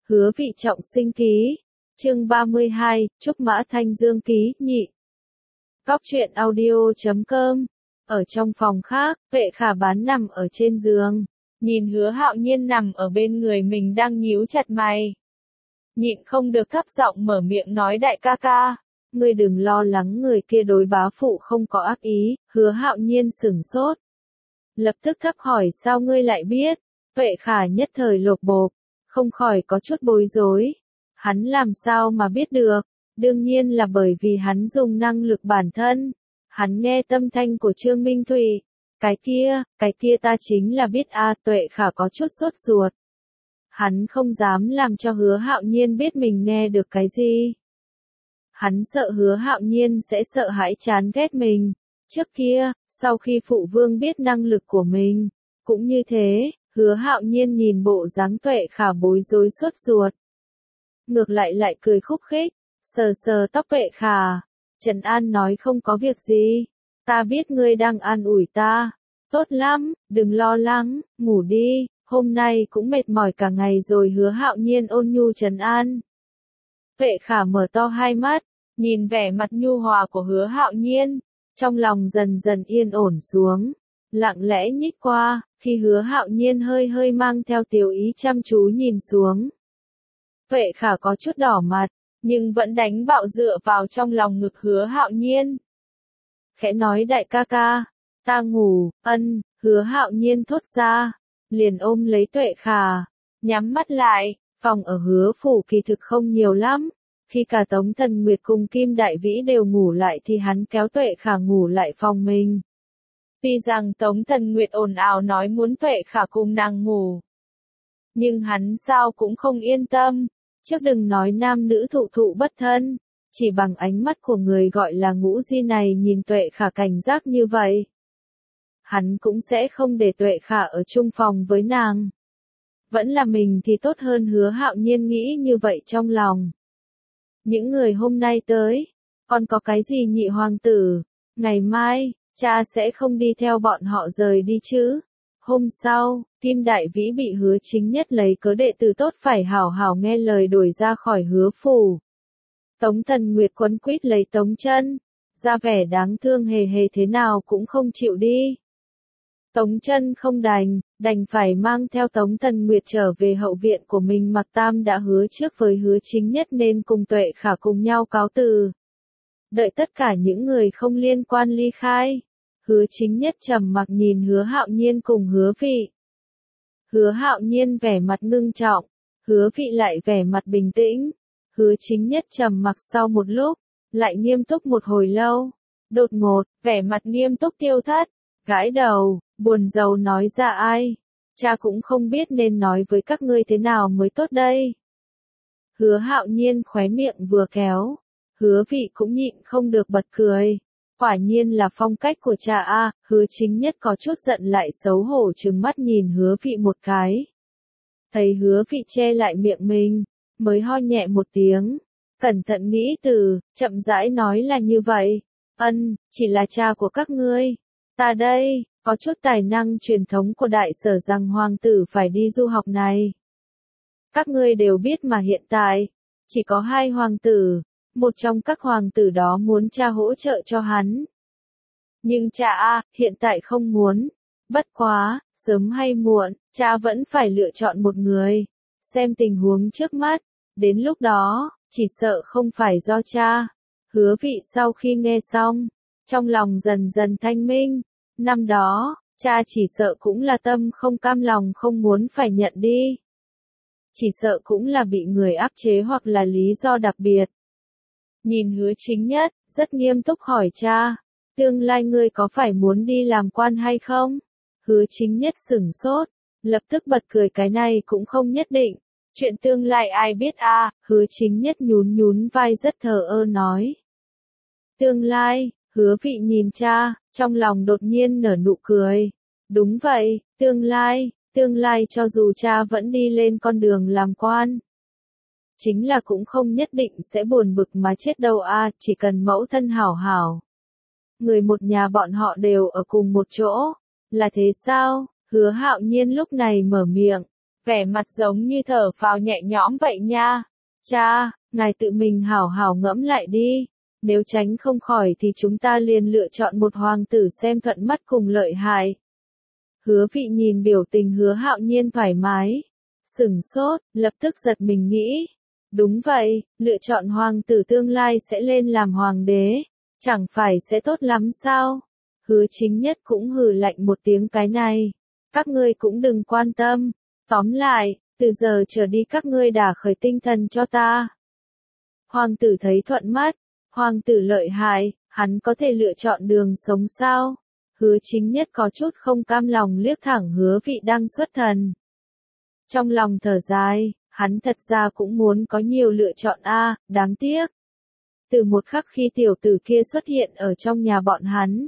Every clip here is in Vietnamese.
Hứa Vị trọng sinh ký. Chương 32, Trúc Mã Thanh Dương ký, nhị. Góc truyện audio.com. Ở trong phòng khác, Vệ Khả Bán nằm ở trên giường, nhìn Hứa Hạo Nhiên nằm ở bên người mình đang nhíu chặt mày. Nhịn không được thấp giọng mở miệng nói đại ca ca, ngươi đừng lo lắng, người kia đối bá phụ không có ác ý. Hứa Hạo Nhiên sửng sốt, lập tức thấp hỏi sao ngươi lại biết. Vệ Khả nhất thời lột bột, không khỏi có chút bối rối. Hắn làm sao mà biết được? Đương nhiên là bởi vì hắn dùng năng lực bản thân. Hắn nghe tâm thanh của Trương Minh Thụy. Cái kia ta chính là biết a. Vệ Khả có chút sốt ruột. Hắn không dám làm cho Hứa Hạo Nhiên biết mình nghe được cái gì. Hắn sợ Hứa Hạo Nhiên sẽ sợ hãi chán ghét mình. Trước kia, sau khi phụ vương biết năng lực của mình, cũng như thế. Hứa Hạo Nhiên nhìn bộ dáng Vệ Khả bối rối sốt ruột, ngược lại cười khúc khích, sờ sờ tóc Vệ Khả, trấn an nói không có việc gì, ta biết ngươi đang an ủi ta, tốt lắm, đừng lo lắng, ngủ đi, hôm nay cũng mệt mỏi cả ngày rồi. Hứa Hạo Nhiên ôn nhu trấn an. Vệ Khả mở to hai mắt, nhìn vẻ mặt nhu hòa của Hứa Hạo Nhiên, trong lòng dần dần yên ổn xuống. Lặng lẽ nhích qua, khi Hứa Hạo Nhiên hơi mang theo tiểu ý chăm chú nhìn xuống. Vệ Khả có chút đỏ mặt, nhưng vẫn đánh bạo dựa vào trong lòng ngực Hứa Hạo Nhiên. Khẽ nói đại ca ca, ta ngủ, ân. Hứa Hạo Nhiên thốt ra, liền ôm lấy Vệ Khả, nhắm mắt lại. Phòng ở Hứa phủ kỳ thực không nhiều lắm. Khi cả Tống Thần Nguyệt cùng Kim Đại Vĩ đều ngủ lại thì hắn kéo Vệ Khả ngủ lại phòng mình. Tuy rằng Tống Thần Nguyệt ồn ào nói muốn Vệ Khả cùng nàng ngủ, nhưng hắn sao cũng không yên tâm. Trước đừng nói nam nữ thụ bất thân, chỉ bằng ánh mắt của người gọi là Ngũ Di này nhìn Vệ Khả cảnh giác như vậy, hắn cũng sẽ không để Vệ Khả ở chung phòng với nàng. Vẫn là mình thì tốt hơn. Hứa Hạo Nhiên nghĩ như vậy trong lòng. Những người hôm nay tới, còn có cái gì nhị hoàng tử, ngày mai cha sẽ không đi theo bọn họ rời đi chứ? Hôm sau, Kim Đại Vĩ bị Hứa Chính Nhất lấy cớ đệ tử tốt phải hảo hảo nghe lời đuổi ra khỏi Hứa phủ. Tống Thần Nguyệt quấn quýt lấy Tống Chân, ra vẻ đáng thương hề thế nào cũng không chịu đi. Tống Chân không đành phải mang theo Tống Thần Nguyệt trở về hậu viện của mình. Mạc Tam đã hứa trước với Hứa Chính Nhất nên cùng Vệ Khả cùng nhau cáo từ. Đợi tất cả những người không liên quan ly khai, Hứa Chính Nhất trầm mặc nhìn Hứa Hạo Nhiên cùng Hứa Vị. Hứa Hạo Nhiên vẻ mặt ngưng trọng, Hứa Vị lại vẻ mặt bình tĩnh. Hứa Chính Nhất trầm mặc sau một lúc, lại nghiêm túc một hồi lâu. Đột ngột, vẻ mặt nghiêm túc tiêu thất, gãi đầu, buồn rầu nói ra ai, cha cũng không biết nên nói với các ngươi thế nào mới tốt đây. Hứa Hạo Nhiên khóe miệng vừa kéo, Hứa Vị cũng nhịn không được bật cười. Quả nhiên là phong cách của cha a. Hứa Chính Nhất có chút giận lại xấu hổ trừng mắt nhìn Hứa Vị một cái. Thấy Hứa Vị che lại miệng mình, mới ho nhẹ một tiếng, cẩn thận nghĩ từ, chậm rãi nói là như vậy. Ân, chỉ là cha của các ngươi. Ta đây, có chút tài năng truyền thống của đại sở rằng hoàng tử phải đi du học này. Các ngươi đều biết mà hiện tại, chỉ có 2 hoàng tử. Một trong các hoàng tử đó muốn cha hỗ trợ cho hắn. Nhưng cha hiện tại không muốn. Bất quá, sớm hay muộn, cha vẫn phải lựa chọn một người. Xem tình huống trước mắt, đến lúc đó, chỉ sợ không phải do cha. Hứa Vị sau khi nghe xong, trong lòng dần dần thanh minh. Năm đó, cha chỉ sợ cũng là tâm không cam lòng không muốn phải nhận đi. Chỉ sợ cũng là bị người áp chế hoặc là lý do đặc biệt. Nhìn Hứa Chính Nhất, rất nghiêm túc hỏi cha, tương lai ngươi có phải muốn đi làm quan hay không? Hứa Chính Nhất sửng sốt, lập tức bật cười cái này cũng không nhất định, chuyện tương lai ai biết a. Hứa Chính Nhất nhún vai rất thờ ơ nói. Tương lai, Hứa Vị nhìn cha, trong lòng đột nhiên nở nụ cười. Đúng vậy, tương lai cho dù cha vẫn đi lên con đường làm quan, chính là cũng không nhất định sẽ buồn bực mà chết đâu a. Chỉ cần mẫu thân hảo hảo, người một nhà bọn họ đều ở cùng một chỗ, là thế sao? Hứa Hạo Nhiên lúc này mở miệng, vẻ mặt giống như thở phào nhẹ nhõm vậy nha. Cha, ngài tự mình hảo hảo ngẫm lại đi. Nếu tránh không khỏi thì chúng ta liền lựa chọn một hoàng tử xem thuận mắt cùng lợi hại. Hứa Vị nhìn biểu tình Hứa Hạo Nhiên thoải mái, sửng sốt, lập tức giật mình nghĩ. Đúng vậy, lựa chọn hoàng tử tương lai sẽ lên làm hoàng đế, chẳng phải sẽ tốt lắm sao? Hứa Chính Nhất cũng hừ lạnh một tiếng cái này. Các ngươi cũng đừng quan tâm. Tóm lại, từ giờ trở đi các ngươi đả khởi tinh thần cho ta. Hoàng tử thấy thuận mắt, hoàng tử lợi hại, hắn có thể lựa chọn đường sống sao? Hứa Chính Nhất có chút không cam lòng liếc thẳng Hứa Vị đang xuất thần. Trong lòng thở dài, hắn thật ra cũng muốn có nhiều lựa chọn đáng tiếc. Từ một khắc khi tiểu tử kia xuất hiện ở trong nhà bọn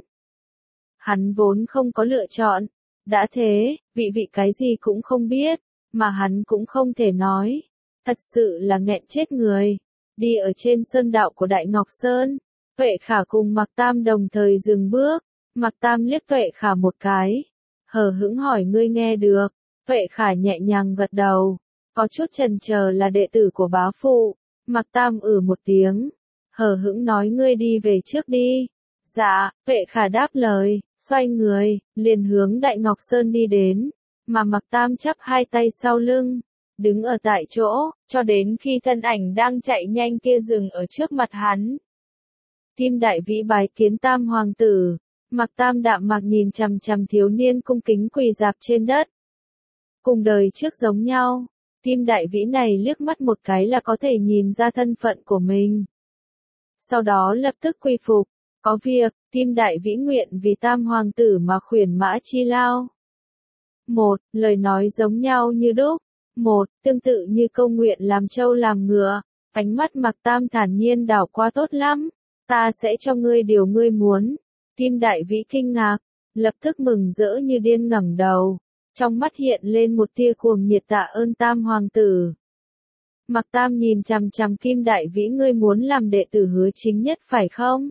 hắn vốn không có lựa chọn. Đã thế, vị cái gì cũng không biết, mà hắn cũng không thể nói. Thật sự là nghẹn chết người. Đi ở trên sơn đạo của Đại Ngọc Sơn, Tuệ Khả cùng Mạc Tam đồng thời dừng bước. Mạc Tam liếc Tuệ Khả một cái, hờ hững hỏi ngươi nghe được. Tuệ Khả nhẹ nhàng gật đầu, có chút chần chờ là đệ tử của bá phụ. Mạc Tam một tiếng, hờ hững nói ngươi đi về trước đi. Dạ, Tuệ Khả đáp lời, xoay người, liền hướng Đại Ngọc Sơn đi đến, mà Mạc Tam chắp hai tay sau lưng, đứng ở tại chỗ, cho đến khi thân ảnh đang chạy nhanh kia dừng ở trước mặt hắn. Kim Đại Vĩ bái kiến Tam hoàng tử. Mạc Tam đạm mạc nhìn chằm chằm thiếu niên cung kính quỳ rạp trên đất. Cùng đời trước giống nhau, Kim Đại Vĩ này liếc mắt một cái là có thể nhìn ra thân phận của mình. Sau đó lập tức quy phục, có việc, Kim Đại Vĩ nguyện vì Tam hoàng tử mà khuyển mã chi lao. Một, lời nói giống nhau như đúc. Một, tương tự như câu nguyện làm trâu làm ngựa. Ánh mắt Mạc Tam thản nhiên đảo qua tốt lắm. Ta sẽ cho ngươi điều ngươi muốn. Kim Đại Vĩ kinh ngạc, lập tức mừng rỡ như điên ngẩng đầu. Trong mắt hiện lên một tia cuồng nhiệt tạ ơn Tam hoàng tử. Mạc Tam nhìn chằm chằm Kim Đại Vĩ ngươi muốn làm đệ tử Hứa Chính Nhất phải không?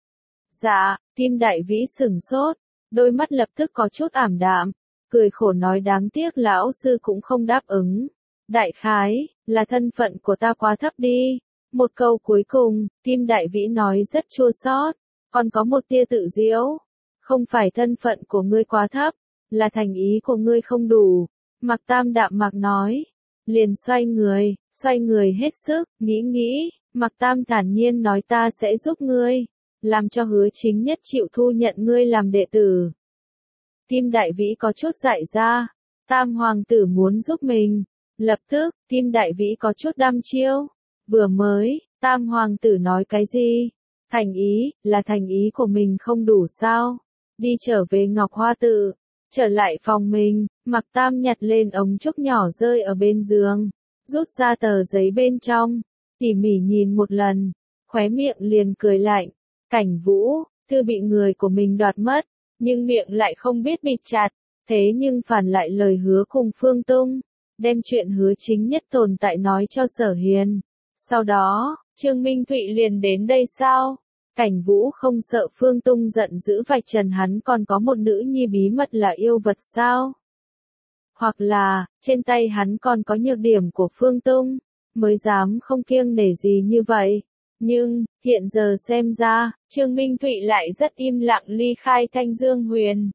Dạ, Kim Đại Vĩ sửng sốt, đôi mắt lập tức có chút ảm đạm, cười khổ nói đáng tiếc lão sư cũng không đáp ứng. Đại khái, là thân phận của ta quá thấp đi. Một câu cuối cùng, Kim Đại Vĩ nói rất chua xót, còn có một tia tự giễu. Không phải thân phận của ngươi quá thấp, là thành ý của ngươi không đủ. Mạc Tam đạm mạc nói, liền xoay người hết sức, nghĩ, Mạc Tam thản nhiên nói ta sẽ giúp ngươi, làm cho Hứa Chính Nhất chịu thu nhận ngươi làm đệ tử. Kim Đại Vĩ có chút dại ra, Tam hoàng tử muốn giúp mình. Lập tức, Kim Đại Vĩ có chút đăm chiêu. Vừa mới, Tam hoàng tử nói cái gì? Thành ý, là thành ý của mình không đủ sao? Đi trở về Ngọc Hoa Tự, trở lại phòng mình, Mạc Tam nhặt lên ống trúc nhỏ rơi ở bên giường, rút ra tờ giấy bên trong, tỉ mỉ nhìn một lần, khóe miệng liền cười lạnh. Cảnh Vũ, thư bị người của mình đoạt mất, nhưng miệng lại không biết bịt chặt, thế nhưng phản lại lời hứa cùng Phương Tung, đem chuyện Hứa Chính Nhất tồn tại nói cho Sở Hiền. Sau đó, Trương Minh Thụy liền đến đây sao? Cảnh Vũ không sợ Phương Tung giận dữ vạch trần hắn còn có một nữ nhi bí mật là yêu vật sao? Hoặc là, trên tay hắn còn có nhược điểm của Phương Tung, mới dám không kiêng nể gì như vậy. Nhưng, hiện giờ xem ra, Trương Minh Thụy lại rất im lặng ly khai Thanh Dương Huyền.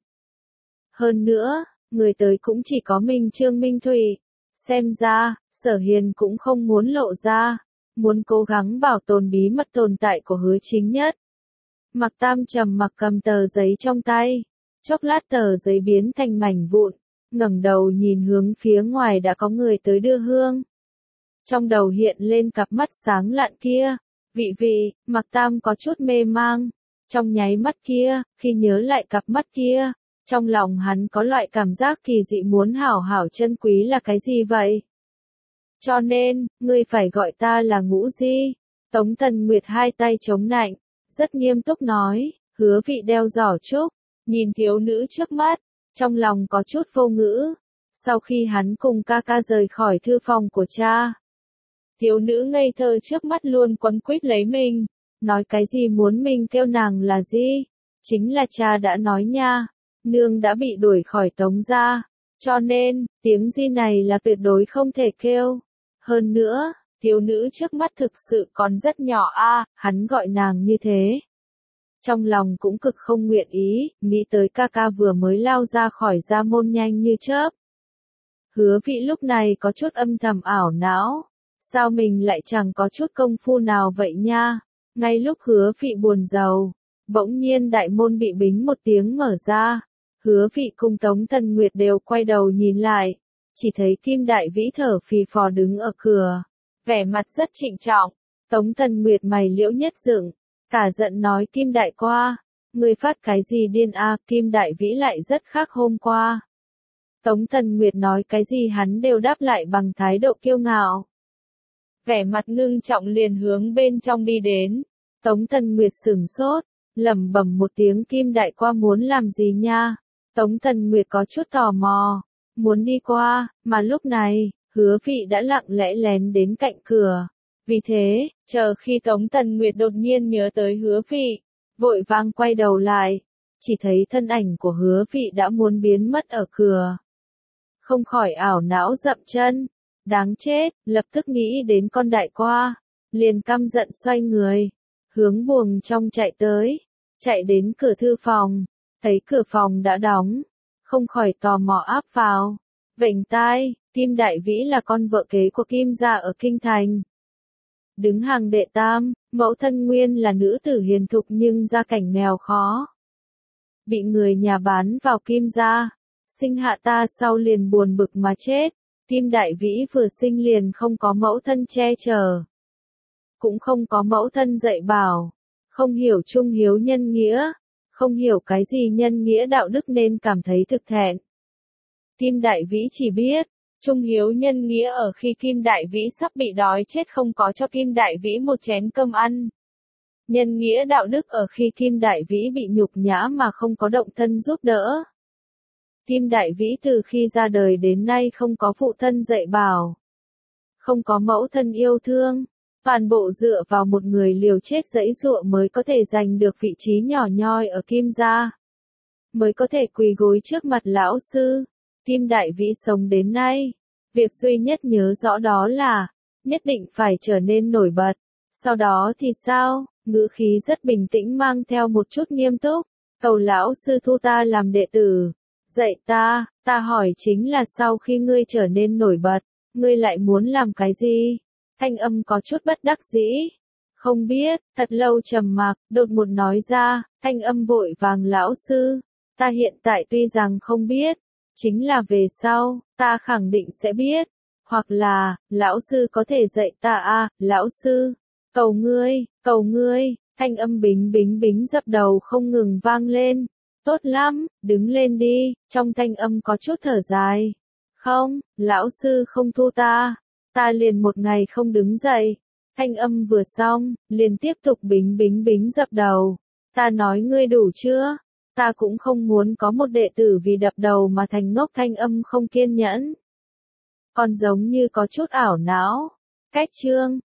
Hơn nữa, người tới cũng chỉ có mình Trương Minh Thụy. Xem ra, Sở Hiền cũng không muốn lộ ra, muốn cố gắng bảo tồn bí mật tồn tại của Hứa Chính Nhất. Mạc Tam trầm mặc cầm tờ giấy trong tay, chốc lát tờ giấy biến thành mảnh vụn, ngẩng đầu nhìn hướng phía ngoài đã có người tới đưa hương. Trong đầu hiện lên cặp mắt sáng lạn kia. Vị, Mạc Tam có chút mê mang. Trong nháy mắt kia, khi nhớ lại cặp mắt kia, trong lòng hắn có loại cảm giác kỳ dị muốn hảo hảo chân quý là cái gì vậy? Cho nên, ngươi phải gọi ta là Ngũ Di. Tống Tần Nguyệt hai tay chống nạnh, rất nghiêm túc nói, Hứa Vị đeo giỏ trúc, nhìn thiếu nữ trước mắt, trong lòng có chút vô ngữ. Sau khi hắn cùng ca ca rời khỏi thư phòng của cha, thiếu nữ ngây thơ trước mắt luôn quấn quýt lấy mình, nói cái gì muốn mình kêu nàng là gì? Chính là cha đã nói nha, nương đã bị đuổi khỏi Tống gia, Cho nên, tiếng di này là tuyệt đối không thể kêu. Hơn nữa, thiếu nữ trước mắt thực sự còn rất nhỏ a, hắn gọi nàng như thế. Trong lòng cũng cực không nguyện ý, nghĩ tới ca ca vừa mới lao ra khỏi gia môn nhanh như chớp. Hứa Vị lúc này có chút âm thầm ảo não. Sao mình lại chẳng có chút công phu nào vậy nha? Ngay lúc Hứa Vị buồn rầu, bỗng nhiên đại môn bị bính một tiếng mở ra. Hứa Vị cùng Tống Tần Nguyệt đều quay đầu nhìn lại, chỉ thấy Kim Đại Vĩ thở phì phò đứng ở cửa, vẻ mặt rất trịnh trọng. Tống Tần Nguyệt mày liễu nhất dựng, cả giận nói Kim Đại qua, người phát cái gì điên a? Kim Đại Vĩ lại rất khác hôm qua. Tống Tần Nguyệt nói cái gì hắn đều đáp lại bằng thái độ kiêu ngạo. Vẻ mặt ngưng trọng liền hướng bên trong đi đến. Tống Tần Nguyệt sửng sốt, lẩm bẩm một tiếng Kim Đại qua muốn làm gì nha? Tống Tần Nguyệt có chút tò mò, muốn đi qua, mà lúc này, Hứa Vị đã lặng lẽ lén đến cạnh cửa. Vì thế, chờ khi Tống Tần Nguyệt đột nhiên nhớ tới Hứa Vị, vội vàng quay đầu lại, chỉ thấy thân ảnh của Hứa Vị đã muốn biến mất ở cửa. Không khỏi ảo não dậm chân, đáng chết, lập tức nghĩ đến con đại qua, liền căm giận xoay người, hướng buồng trong chạy tới, chạy đến cửa thư phòng, thấy cửa phòng đã đóng, không khỏi tò mò áp vào, vểnh tai, Kim Đại Vĩ là con vợ kế của Kim gia ở Kinh Thành. Đứng hàng đệ tam, mẫu thân nguyên là nữ tử hiền thục nhưng gia cảnh nghèo khó. Bị người nhà bán vào Kim gia, sinh hạ ta sau liền buồn bực mà chết. Kim Đại Vĩ vừa sinh liền không có mẫu thân che chở, cũng không có mẫu thân dạy bảo, không hiểu trung hiếu nhân nghĩa, không hiểu cái gì nhân nghĩa đạo đức nên cảm thấy thực thẹn. Kim Đại Vĩ chỉ biết, trung hiếu nhân nghĩa ở khi Kim Đại Vĩ sắp bị đói chết không có cho Kim Đại Vĩ một chén cơm ăn. Nhân nghĩa đạo đức ở khi Kim Đại Vĩ bị nhục nhã mà không có động thân giúp đỡ. Kim Đại Vĩ từ khi ra đời đến nay không có phụ thân dạy bảo, không có mẫu thân yêu thương, toàn bộ dựa vào một người liều chết giãy giụa mới có thể giành được vị trí nhỏ nhoi ở Kim gia, mới có thể quỳ gối trước mặt lão sư. Kim Đại Vĩ sống đến nay, việc duy nhất nhớ rõ đó là, nhất định phải trở nên nổi bật. Sau đó thì sao? Ngữ khí rất bình tĩnh mang theo một chút nghiêm túc, cầu lão sư thu ta làm đệ tử. Dạy ta hỏi chính là sau khi ngươi trở nên nổi bật, ngươi lại muốn làm cái gì? Thanh âm có chút bất đắc dĩ. Không biết, thật lâu trầm mặc, đột ngột nói ra, thanh âm vội vàng lão sư. Ta hiện tại tuy rằng không biết, chính là về sau, ta khẳng định sẽ biết. Hoặc là, lão sư có thể dạy ta à, lão sư. Cầu ngươi, thanh âm bính bính bính dập đầu không ngừng vang lên. Tốt lắm, đứng lên đi, trong thanh âm có chút thở dài. Không, lão sư không thu ta liền một ngày không đứng dậy. Thanh âm vừa xong, liền tiếp tục bính bính bính dập đầu. Ta nói ngươi đủ chưa? Ta cũng không muốn có một đệ tử vì đập đầu mà thành ngốc. Thanh âm không kiên nhẫn, còn giống như có chút ảo não. Cách chương